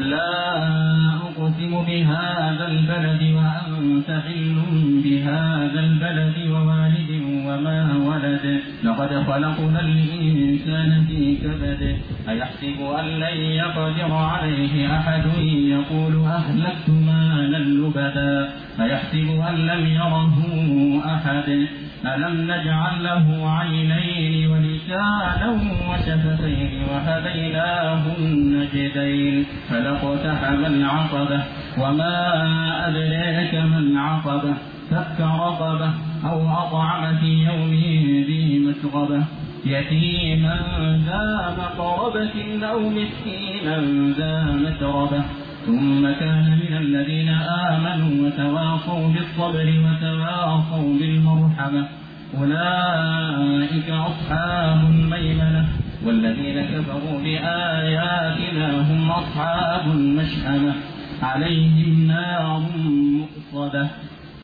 لا أقسم بهذا البلد وأنت حل بهذا البلد ووالد وما ولد لقد خلقنا الإنسان في كبد أيحسب أن لن يقدر عليه أحد يقول أهلكت مالا لبدا أيحسب أن لم يره أحد ألم نجعل له عينين ولسانا وشفتين وهديناه النجدين فلاقتحم العقبة وما أدراك ما العقبة فك رقبة أو أطعم في يوم ذي مسغبة يتيما ذا مقربة أو مسكينا ذا متربة ثم كان من الذين آمنوا وتواصوا بالصبر وتواصوا بالمرحمة أولئك أصحاب الميمنة والذين كفروا بآياتنا هم أصحاب المشأمة عليهم نار مؤصدة